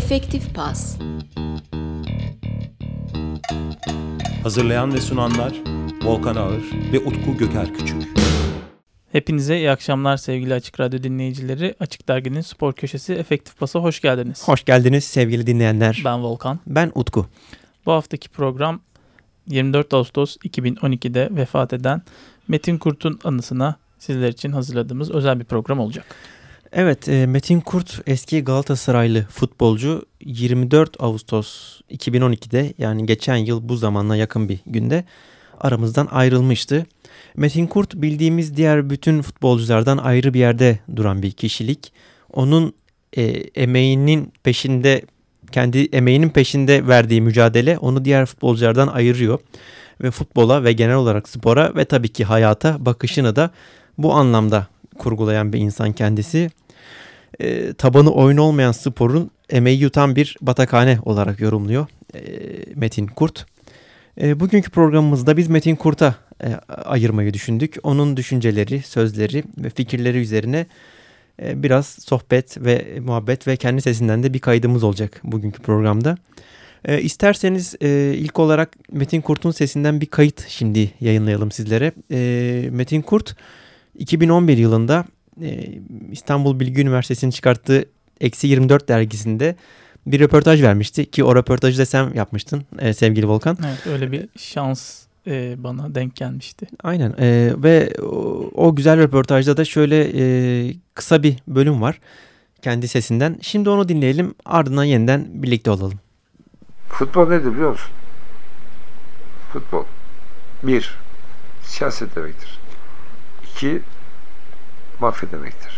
Efektif Pas. Hazırlayan ve sunanlar Volkan Ağır ve Utku Göker Küçük. Hepinize iyi akşamlar sevgili Açık Radyo dinleyicileri. Açık Dergi'nin spor köşesi Efektif Pas'a hoş geldiniz. Hoş geldiniz sevgili dinleyenler. Ben Volkan. Ben Utku. Bu haftaki program 24 Ağustos 2012'de vefat eden Metin Kurt'un anısına sizler için hazırladığımız özel bir program olacak. Evet, Metin Kurt eski Galatasaraylı futbolcu 24 Ağustos 2012'de, yani geçen yıl bu zamanla yakın bir günde aramızdan ayrılmıştı. Metin Kurt bildiğimiz diğer bütün futbolculardan ayrı bir yerde duran bir kişilik. Onun emeğinin peşinde, kendi emeğinin peşinde verdiği mücadele onu diğer futbolculardan ayırıyor. Ve futbola ve genel olarak spora ve tabii ki hayata bakışını da bu anlamda kurgulayan bir insan kendisi. Tabanı oyun olmayan sporun emeği yutan bir batakhane olarak yorumluyor Metin Kurt. Bugünkü programımızda biz Metin Kurt'a ayırmayı düşündük. Onun düşünceleri, sözleri ve fikirleri üzerine biraz sohbet ve muhabbet ve kendi sesinden de bir kaydımız olacak bugünkü programda. İsterseniz ilk olarak Metin Kurt'un sesinden bir kayıt şimdi yayınlayalım sizlere. Metin Kurt 2011 yılında İstanbul Bilgi Üniversitesi'nin çıkarttığı Eksi 24 dergisinde bir röportaj vermişti ki o röportajı da sen yapmıştın sevgili Volkan. Evet, öyle bir şans bana denk gelmişti. Aynen ve o güzel röportajda da şöyle kısa bir bölüm var kendi sesinden. Şimdi onu dinleyelim, ardından yeniden birlikte olalım. Futbol nedir biliyor musun? Futbol 1. Siyaset demektir. 2. Mafya demektir.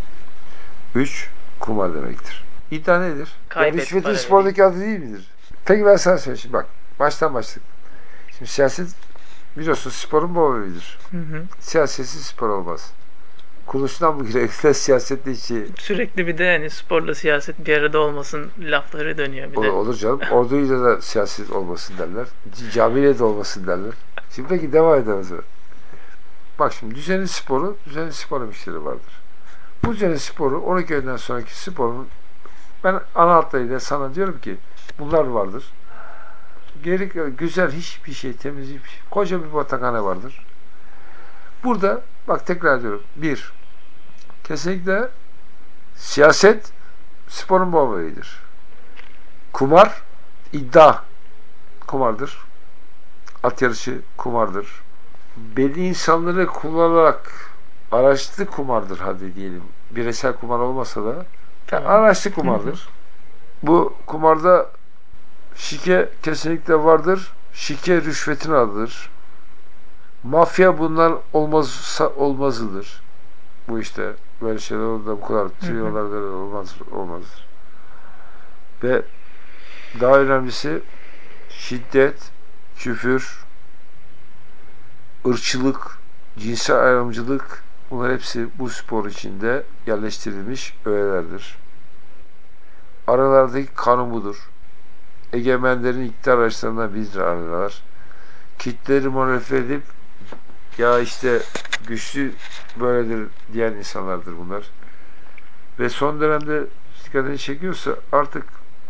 3. Kumar demektir. İddia nedir? Yani rüşvetin spordaki adı değil midir? Peki ben sana söyleyeyim. Şimdi bak, baştan başladık. Şimdi siyaset biliyorsun sporun babalıdır. Siyasetsiz spor olmaz. Kuruluşundan bu gerekli siyasetle içi. Sürekli bir de yani sporla siyaset bir arada olmasın lafları dönüyor bir de. Olur canım. Orduyla da siyaset olmasın derler. Camiyle de olmasın derler. Şimdi peki devam edelim. Bak şimdi düzenli spor emişleri vardır. Bu düzenli sporu 12 aydan sonraki sporun ben ana hatlarıyla sana diyorum ki bunlar vardır. Güzel hiçbir şey, temiz hiçbir şey. Koca bir batakhane vardır. Burada bak tekrar diyorum. 1. Kesinlikle siyaset sporun babalıdır. Kumar, iddia kumardır. At yarışı kumardır. Belli insanları kullanarak araçlı kumardır hadi diyelim. Bireysel kumar olmasa da yani araçlı kumardır. Bu kumarda şike kesinlikle vardır. Şike rüşvetin adıdır. Mafya bunlar olmazıdır. Bu işte böyle şeyler olur da bu kadar trilyonlarda olmazdır. Ve daha önemlisi şiddet, küfür, ırkçılık, cinsel ayrımcılık, bunlar hepsi bu spor içinde yerleştirilmiş öğelerdir. Aralardaki kanun budur. Egemenlerin iktidar araçlarından biridir aralar. Kitleleri manipüle edip ya işte güçlü böyledir diyen insanlardır bunlar. Ve son dönemde dikkatini çekiyorsa artık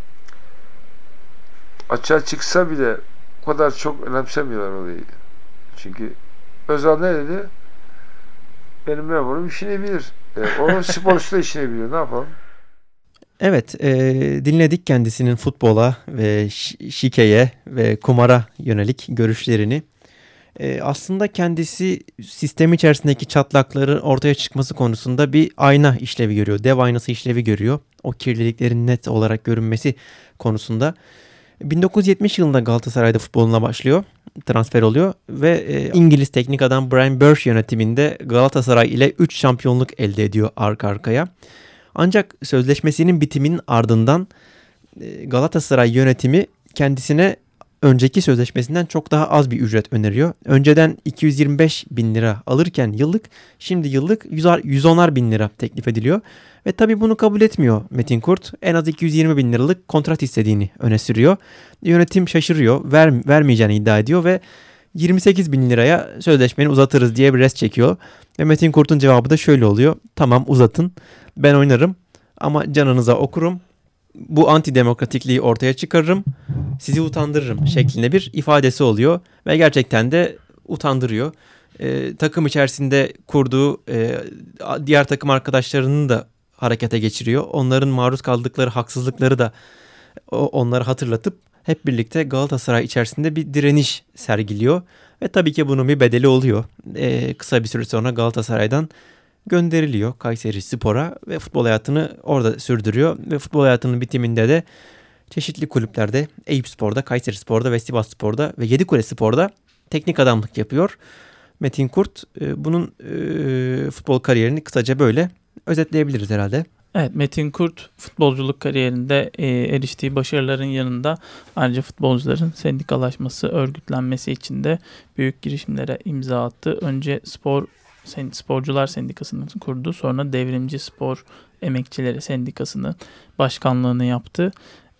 açığa çıksa bile o kadar çok önemsemiyorlar olayı. Çünkü Özal ne dedi? Benim memurum işini bilir. O sporcusu da işini biliyor. Ne yapalım? Evet, dinledik kendisinin futbola ve şikeye ve kumara yönelik görüşlerini. Aslında kendisi sistem içerisindeki çatlakların ortaya çıkması konusunda bir ayna işlevi görüyor. Dev aynası işlevi görüyor. O kirliliklerin net olarak görünmesi konusunda. 1970 yılında Galatasaray'da futboluna başlıyor. Transfer oluyor ve İngiliz teknik adam Brian Burch yönetiminde Galatasaray ile 3 şampiyonluk elde ediyor arka arkaya. Ancak sözleşmesinin bitiminin ardından Galatasaray yönetimi kendisine önceki sözleşmesinden çok daha az bir ücret öneriyor. Önceden 225 bin lira alırken yıllık, şimdi yıllık 110'ar bin lira teklif ediliyor. Ve tabii bunu kabul etmiyor Metin Kurt. En az 220 bin liralık kontrat istediğini öne sürüyor. Yönetim şaşırıyor, vermeyeceğini iddia ediyor ve 28 bin liraya sözleşmeni uzatırız diye bir rest çekiyor. Ve Metin Kurt'un cevabı da şöyle oluyor. Tamam uzatın, ben oynarım ama canınıza okurum. bu antidemokratikliği ortaya çıkarırım, sizi utandırırım şeklinde bir ifadesi oluyor ve gerçekten de utandırıyor. Takım içerisinde kurduğu diğer takım arkadaşlarını da harekete geçiriyor. Onların maruz kaldıkları haksızlıkları da onlara hatırlatıp hep birlikte Galatasaray içerisinde bir direniş sergiliyor. Ve tabii ki bunun bir bedeli oluyor. Kısa bir süre sonra Galatasaray'dan gönderiliyor Kayserispor'a ve futbol hayatını orada sürdürüyor. Ve futbol hayatının bitiminde de çeşitli kulüplerde Eyüpspor'da, Kayserispor'da ve Sivasspor'da ve Yedikulespor'da teknik adamlık yapıyor. Metin Kurt bunun futbol kariyerini kısaca böyle özetleyebiliriz herhalde. Evet, Metin Kurt futbolculuk kariyerinde eriştiği başarıların yanında ayrıca futbolcuların sendikalaşması, örgütlenmesi için de büyük girişimlere imza attı. Önce Sporcular Sendikası'nı kurdu. Sonra Devrimci Spor Emekçileri Sendikası'nın başkanlığını yaptı.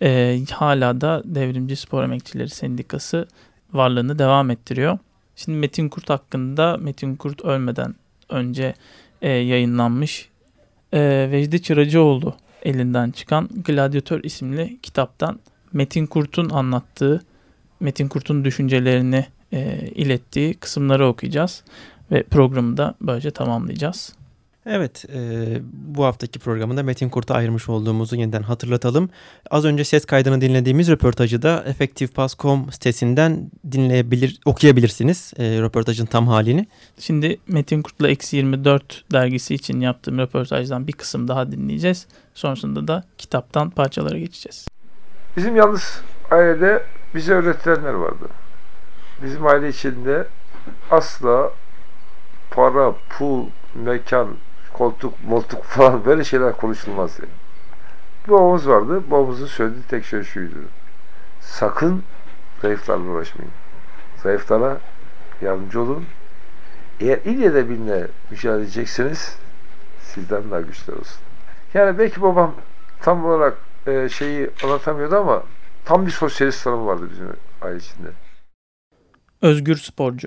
Hala da Devrimci Spor Emekçileri Sendikası varlığını devam ettiriyor. Şimdi Metin Kurt hakkında, Metin Kurt ölmeden önce yayınlanmış Vecdi Çıracıoğlu elinden çıkan Gladyatör isimli kitaptan Metin Kurt'un anlattığı, Metin Kurt'un düşüncelerini ilettiği kısımları okuyacağız ve programı da böylece tamamlayacağız. Evet, bu haftaki programında Metin Kurt'a ayırmış olduğumuzu yeniden hatırlatalım. Az önce ses kaydını dinlediğimiz röportajı da effectivepass.com sitesinden okuyabilirsiniz röportajın tam halini. Şimdi Metin Kurt'la Eksi24 dergisi için yaptığım röportajdan bir kısım daha dinleyeceğiz. Sonrasında da kitaptan parçalara geçeceğiz. Bizim yalnız ailede bize öğretilenler vardı. Bizim aile içinde asla para, pul, mekan, koltuk, moltuk falan böyle şeyler konuşulmaz yani. Bir babamız vardı. Babamızın söylediği tek şey şuydu: sakın zayıflarla uğraşmayın. Zayıflara yardımcı olun. Eğer ille de birine mücadele edecekseniz sizden daha güçler olsun. Yani belki babam tam olarak şeyi anlatamıyordu ama tam bir sosyalist tanımı vardı bizim aile içinde. Özgür sporcu.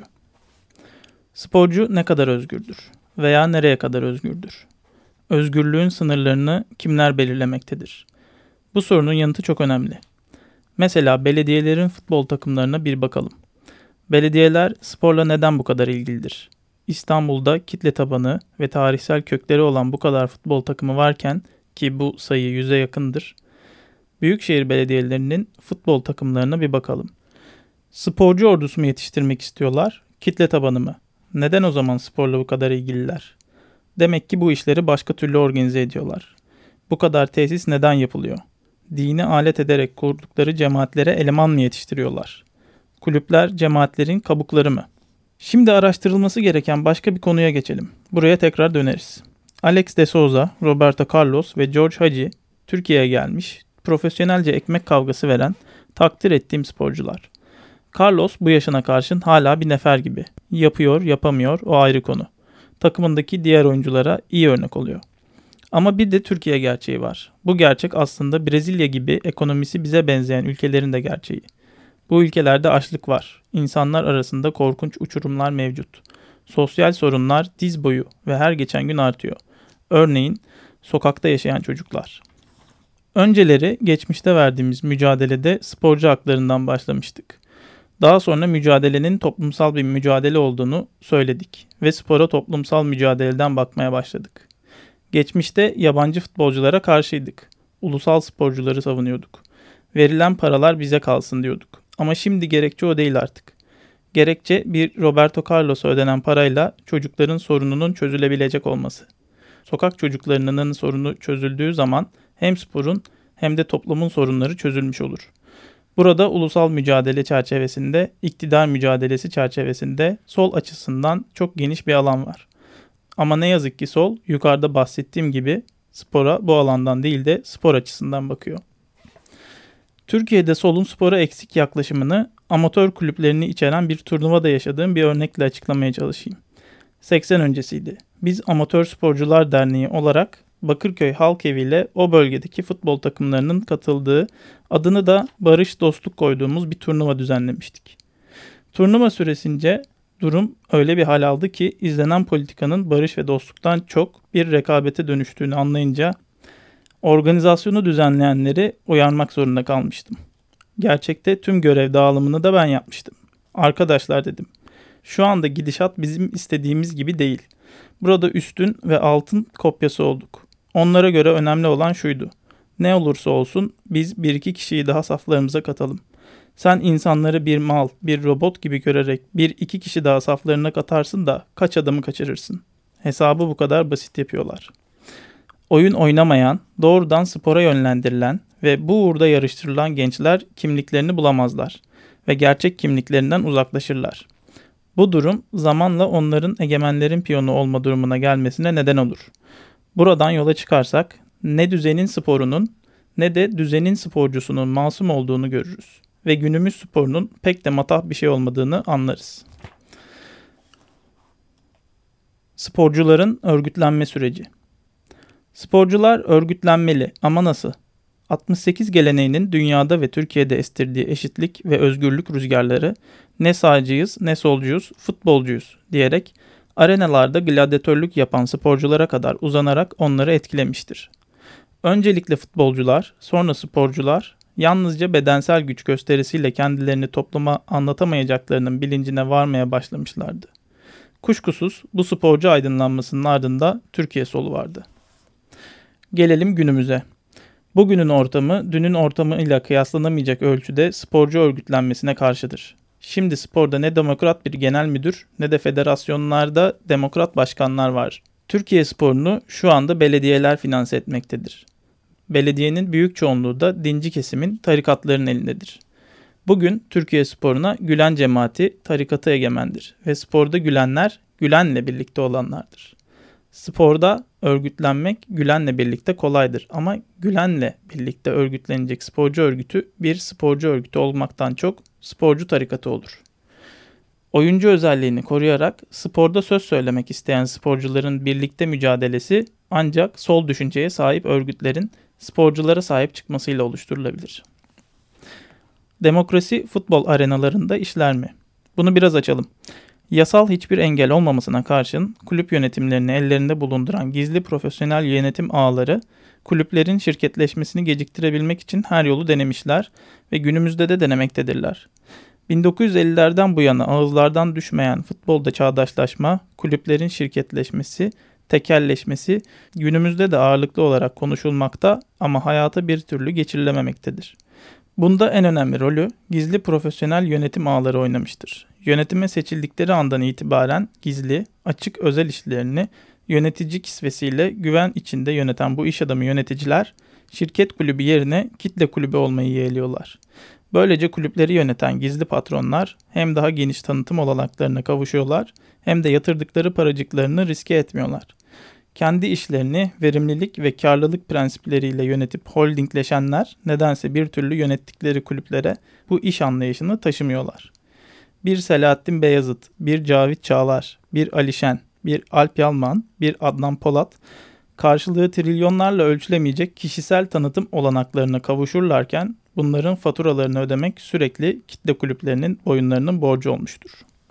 Sporcu ne kadar özgürdür? Veya nereye kadar özgürdür? Özgürlüğün sınırlarını kimler belirlemektedir? Bu sorunun yanıtı çok önemli. Mesela belediyelerin futbol takımlarına bir bakalım. Belediyeler sporla neden bu kadar ilgilidir? İstanbul'da kitle tabanı ve tarihsel kökleri olan bu kadar futbol takımı varken, ki bu sayı 100'e yakındır, büyükşehir belediyelerinin futbol takımlarına bir bakalım. Sporcu ordusu mu yetiştirmek istiyorlar, kitle tabanı mı? Neden o zaman sporla bu kadar ilgililer? Demek ki bu işleri başka türlü organize ediyorlar. Bu kadar tesis neden yapılıyor? Dini alet ederek kurdukları cemaatlere eleman mı yetiştiriyorlar? Kulüpler cemaatlerin kabukları mı? Şimdi araştırılması gereken başka bir konuya geçelim. Buraya tekrar döneriz. Alex de Souza, Roberto Carlos ve George Hagi Türkiye'ye gelmiş, profesyonelce ekmek kavgası veren, takdir ettiğim sporcular. Carlos bu yaşına karşın hala bir nefer gibi. Yapıyor, yapamıyor, o ayrı konu. Takımındaki diğer oyunculara iyi örnek oluyor. Ama bir de Türkiye gerçeği var. Bu gerçek aslında Brezilya gibi ekonomisi bize benzeyen ülkelerin de gerçeği. Bu ülkelerde açlık var. İnsanlar arasında korkunç uçurumlar mevcut. Sosyal sorunlar diz boyu ve her geçen gün artıyor. Örneğin sokakta yaşayan çocuklar. Önceleri geçmişte verdiğimiz mücadelede sporcu haklarından başlamıştık. Daha sonra mücadelenin toplumsal bir mücadele olduğunu söyledik ve spora toplumsal mücadeleden bakmaya başladık. Geçmişte yabancı futbolculara karşıydık. Ulusal sporcuları savunuyorduk. Verilen paralar bize kalsın diyorduk. Ama şimdi gerekçe o değil artık. Gerekçe bir Roberto Carlos'a ödenen parayla çocukların sorununun çözülebilecek olması. Sokak çocuklarının sorunu çözüldüğü zaman hem sporun hem de toplumun sorunları çözülmüş olur. Burada ulusal mücadele çerçevesinde, iktidar mücadelesi çerçevesinde sol açısından çok geniş bir alan var. Ama ne yazık ki sol, yukarıda bahsettiğim gibi spora bu alandan değil de spor açısından bakıyor. Türkiye'de solun spora eksik yaklaşımını amatör kulüplerini içeren bir turnuvada yaşadığım bir örnekle açıklamaya çalışayım. 80 öncesiydi. Biz Amatör Sporcular Derneği olarak Bakırköy Halkevi ile o bölgedeki futbol takımlarının katıldığı, adını da Barış Dostluk koyduğumuz bir turnuva düzenlemiştik. Turnuva süresince durum öyle bir hal aldı ki izlenen politikanın barış ve dostluktan çok bir rekabete dönüştüğünü anlayınca Organizasyonu düzenleyenleri uyarmak zorunda kalmıştım. Gerçekte tüm görev dağılımını da ben yapmıştım. Arkadaşlar dedim, şu anda gidişat bizim istediğimiz gibi değil. Burada üstün ve altın kopyası olduk. Onlara göre önemli olan şuydu. Ne olursa olsun biz 1-2 kişiyi daha saflarımıza katalım. Sen insanları bir mal, bir robot gibi görerek 1-2 kişi daha saflarına katarsın da kaç adamı kaçırırsın? Hesabı bu kadar basit yapıyorlar. Oyun oynamayan, doğrudan spora yönlendirilen ve bu uğurda yarıştırılan gençler kimliklerini bulamazlar ve gerçek kimliklerinden uzaklaşırlar. Bu durum zamanla onların egemenlerin piyonu olma durumuna gelmesine neden olur. Buradan yola çıkarsak ne düzenin sporunun ne de düzenin sporcusunun masum olduğunu görürüz ve günümüz sporunun pek de matah bir şey olmadığını anlarız. Sporcuların örgütlenme süreci. Sporcular örgütlenmeli ama nasıl? 68 geleneğinin dünyada ve Türkiye'de estirdiği eşitlik ve özgürlük rüzgarları ne sağcıyız ne solcuyuz, futbolcuyuz diyerek arenalarda gladyatörlük yapan sporculara kadar uzanarak onları etkilemiştir. Öncelikle futbolcular, sonra sporcular yalnızca bedensel güç gösterisiyle kendilerini topluma anlatamayacaklarının bilincine varmaya başlamışlardı. Kuşkusuz bu sporcu aydınlanmasının ardında Türkiye solu vardı. Gelelim günümüze. Bugünün ortamı, dünün ortamıyla kıyaslanamayacak ölçüde sporcu örgütlenmesine karşıdır. Şimdi sporda ne demokrat bir genel müdür ne de federasyonlarda demokrat başkanlar var. Türkiye sporunu şu anda belediyeler finanse etmektedir. Belediyenin büyük çoğunluğu da dinci kesimin tarikatların elindedir. Bugün Türkiye sporuna Gülen cemaati tarikatı egemendir ve sporda gülenler Gülen'le birlikte olanlardır. Sporda örgütlenmek Gülen'le birlikte kolaydır ama Gülen'le birlikte örgütlenecek sporcu örgütü bir sporcu örgütü olmaktan çok sporcu tarikatı olur. Oyuncu özelliğini koruyarak sporda söz söylemek isteyen sporcuların birlikte mücadelesi ancak sol düşünceye sahip örgütlerin sporculara sahip çıkmasıyla oluşturulabilir. Demokrasi futbol arenalarında işler mi? Bunu biraz açalım. Yasal hiçbir engel olmamasına karşın kulüp yönetimlerini ellerinde bulunduran gizli profesyonel yönetim ağları kulüplerin şirketleşmesini geciktirebilmek için her yolu denemişler ve günümüzde de denemektedirler. 1950'lerden bu yana ağızlardan düşmeyen futbolda çağdaşlaşma, kulüplerin şirketleşmesi, tekelleşmesi günümüzde de ağırlıklı olarak konuşulmakta ama hayata bir türlü geçirilememektedir. Bunda en önemli rolü gizli profesyonel yönetim ağları oynamıştır. Yönetime seçildikleri andan itibaren gizli, açık özel işlerini yönetici kisvesiyle güven içinde yöneten bu iş adamı yöneticiler, şirket kulübü yerine kitle kulübü olmayı yeğliyorlar. Böylece kulüpleri yöneten gizli patronlar hem daha geniş tanıtım olanaklarına kavuşuyorlar hem de yatırdıkları paracıklarını riske etmiyorlar. Kendi işlerini verimlilik ve karlılık prensipleriyle yönetip holdingleşenler nedense bir türlü yönettikleri kulüplere bu iş anlayışını taşımıyorlar. Bir Selahattin Beyazıt, bir Cavit Çağlar, bir Ali Şen, bir Alp Yalman, bir Adnan Polat karşılığı trilyonlarla ölçülemeyecek kişisel tanıtım olanaklarına kavuşurlarken bunların faturalarını ödemek sürekli kitle kulüplerinin boyunlarının borcu olmuştur.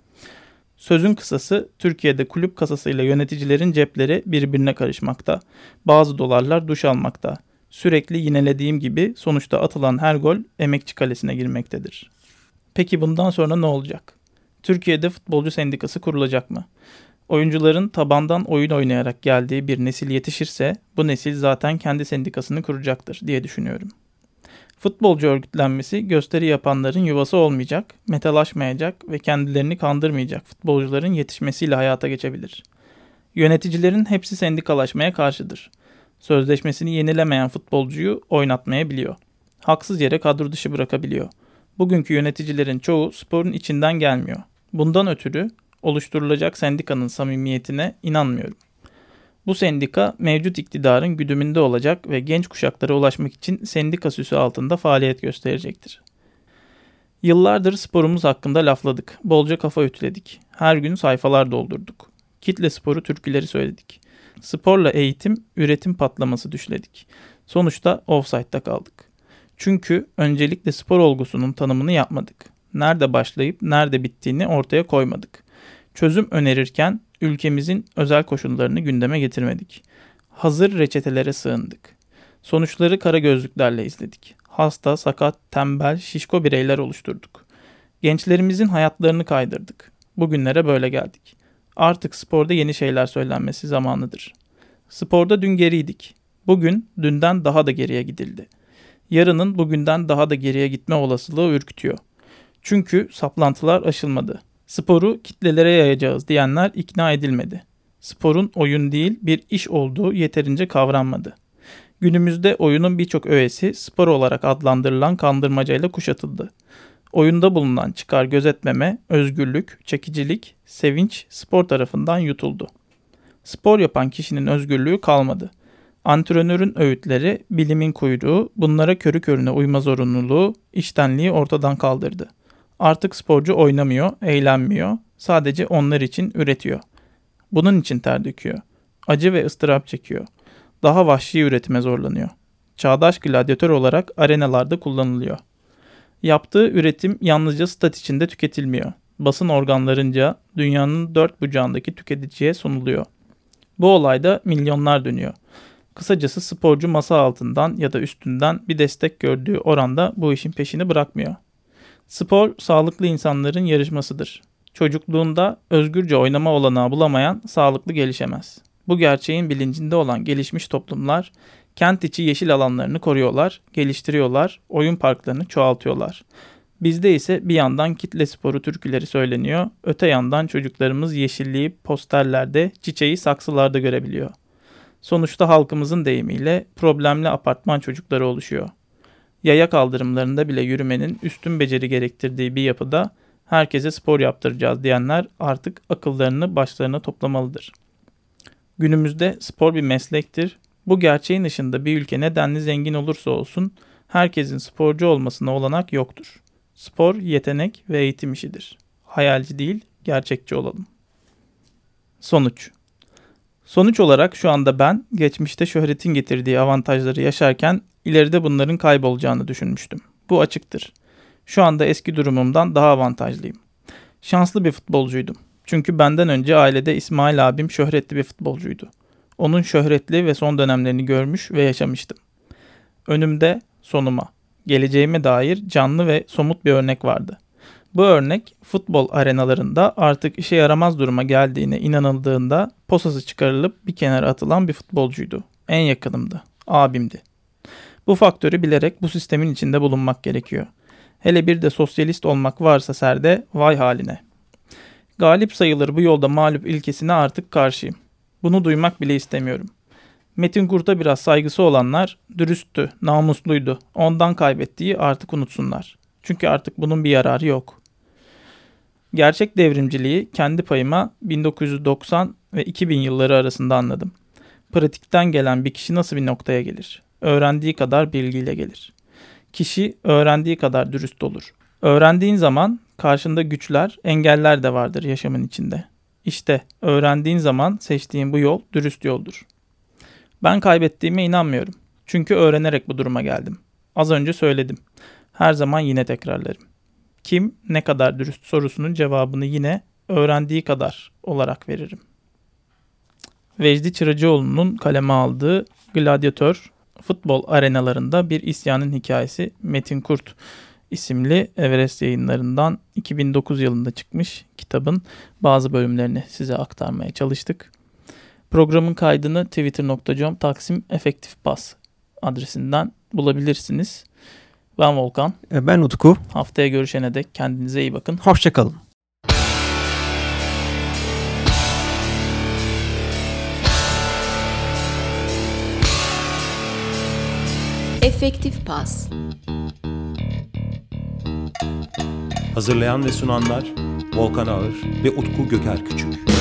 Sözün kısası Türkiye'de kulüp kasasıyla yöneticilerin cepleri birbirine karışmakta. Bazı dolarlar duş almakta. Sürekli yinelediğim gibi sonuçta atılan her gol emekçi kalesine girmektedir. Peki bundan sonra ne olacak? Türkiye'de futbolcu sendikası kurulacak mı? Oyuncuların tabandan oyun oynayarak geldiği bir nesil yetişirse bu nesil zaten kendi sendikasını kuracaktır diye düşünüyorum. Futbolcu örgütlenmesi gösteri yapanların yuvası olmayacak, metalaşmayacak ve kendilerini kandırmayacak futbolcuların yetişmesiyle hayata geçebilir. Yöneticilerin hepsi sendikalaşmaya karşıdır. Sözleşmesini yenilemeyen futbolcuyu oynatmayabiliyor. Haksız yere kadro dışı bırakabiliyor. Bugünkü yöneticilerin çoğu sporun içinden gelmiyor. Bundan ötürü oluşturulacak sendikanın samimiyetine inanmıyorum. Bu sendika mevcut iktidarın güdümünde olacak ve genç kuşaklara ulaşmak için sendika süsü altında faaliyet gösterecektir. Yıllardır sporumuz hakkında lafladık, bolca kafa ütüledik, her gün sayfalar doldurduk. Kitle sporu türküleri söyledik. Sporla eğitim, üretim patlaması düşledik. Sonuçta ofsaytta kaldık. Çünkü öncelikle spor olgusunun tanımını yapmadık. Nerede başlayıp nerede bittiğini ortaya koymadık. Çözüm önerirken ülkemizin özel koşullarını gündeme getirmedik. Hazır reçetelere sığındık. Sonuçları kara gözlüklerle izledik. Hasta, sakat, tembel, şişko bireyler oluşturduk. Gençlerimizin hayatlarını kaydırdık. Bugünlere böyle geldik. Artık sporda yeni şeyler söylenmesi zamanıdır. Sporda dün geriydik. Bugün dünden daha da geriye gidildi. Yarının bugünden daha da geriye gitme olasılığı ürkütüyor. Çünkü saplantılar aşılmadı. Sporu kitlelere yayacağız diyenler ikna edilmedi. Sporun oyun değil bir iş olduğu yeterince kavranmadı. Günümüzde oyunun birçok öğesi spor olarak adlandırılan kandırmacayla kuşatıldı. Oyunda bulunan çıkar gözetmeme, özgürlük, çekicilik, sevinç spor tarafından yutuldu. Spor yapan kişinin özgürlüğü kalmadı. Antrenörün öğütleri, bilimin kuyruğu, bunlara körü körüne uyma zorunluluğu, içtenliği ortadan kaldırdı. Artık sporcu oynamıyor, eğlenmiyor, sadece onlar için üretiyor. Bunun için ter döküyor. Acı ve ıstırap çekiyor. Daha vahşi üretime zorlanıyor. Çağdaş gladyatör olarak arenalarda kullanılıyor. Yaptığı üretim yalnızca stat içinde tüketilmiyor. Basın organlarınca dünyanın dört bucağındaki tüketiciye sunuluyor. Bu olayda milyonlar dönüyor. Kısacası sporcu masa altından ya da üstünden bir destek gördüğü oranda bu işin peşini bırakmıyor. Spor, sağlıklı insanların yarışmasıdır. Çocukluğunda özgürce oynama olanağı bulamayan sağlıklı gelişemez. Bu gerçeğin bilincinde olan gelişmiş toplumlar, kent içi yeşil alanlarını koruyorlar, geliştiriyorlar, oyun parklarını çoğaltıyorlar. Bizde ise bir yandan kitle sporu türküleri söyleniyor, öte yandan çocuklarımız yeşilliği posterlerde, çiçeği saksılarda görebiliyor. Sonuçta halkımızın deyimiyle problemli apartman çocukları oluşuyor. Yaya kaldırımlarında bile yürümenin üstün beceri gerektirdiği bir yapıda herkese spor yaptıracağız diyenler artık akıllarını başlarına toplamalıdır. Günümüzde spor bir meslektir. Bu gerçeğin ışığında bir ülke nedenli zengin olursa olsun herkesin sporcu olmasına olanak yoktur. Spor, yetenek ve eğitim işidir. Hayalci değil, gerçekçi olalım. Sonuç olarak şu anda ben geçmişte şöhretin getirdiği avantajları yaşarken ileride bunların kaybolacağını düşünmüştüm. Bu açıktır. Şu anda eski durumumdan daha avantajlıyım. Şanslı bir futbolcuydum. Çünkü benden önce ailede İsmail abim şöhretli bir futbolcuydu. Onun şöhretli ve son dönemlerini görmüş ve yaşamıştım. Önümde, sonuma, geleceğime dair canlı ve somut bir örnek vardı. Bu örnek futbol arenalarında artık işe yaramaz duruma geldiğine inanıldığında posası çıkarılıp bir kenara atılan bir futbolcuydu. En yakınımdı, abimdi. Bu faktörü bilerek bu sistemin içinde bulunmak gerekiyor. Hele bir de sosyalist olmak varsa serde, vay haline. Galip sayılır bu yolda mağlup ilkesine artık karşıyım. Bunu duymak bile istemiyorum. Metin Kurt'a biraz saygısı olanlar dürüsttü, namusluydu. Ondan kaybettiği artık unutsunlar. Çünkü artık bunun bir yararı yok. Gerçek devrimciliği kendi payıma 1990 ve 2000 yılları arasında anladım. Pratikten gelen bir kişi nasıl bir noktaya gelir? Öğrendiği kadar bilgiyle gelir. Kişi öğrendiği kadar dürüst olur. Öğrendiğin zaman karşında güçler, engeller de vardır yaşamın içinde. İşte öğrendiğin zaman seçtiğin bu yol dürüst yoldur. Ben kaybettiğime inanmıyorum. Çünkü öğrenerek bu duruma geldim. Az önce söyledim. Her zaman yine tekrarlarım. Kim ne kadar dürüst sorusunun cevabını yine öğrendiği kadar olarak veririm. Vecdi Çıracıoğlu'nun kaleme aldığı Gladyatör, futbol arenalarında bir isyanın hikayesi Metin Kurt isimli Everest Yayınları'ndan 2009 yılında çıkmış kitabın bazı bölümlerini size aktarmaya çalıştık. Programın kaydını twitter.com/efektifpas adresinden bulabilirsiniz. Ben Volkan. Ben Utku. Haftaya görüşene dek kendinize iyi bakın. Hoşça kalın. Efektif Pas. Hazırlayan ve sunanlar Volkan Ağır ve Utku Göker Küçük.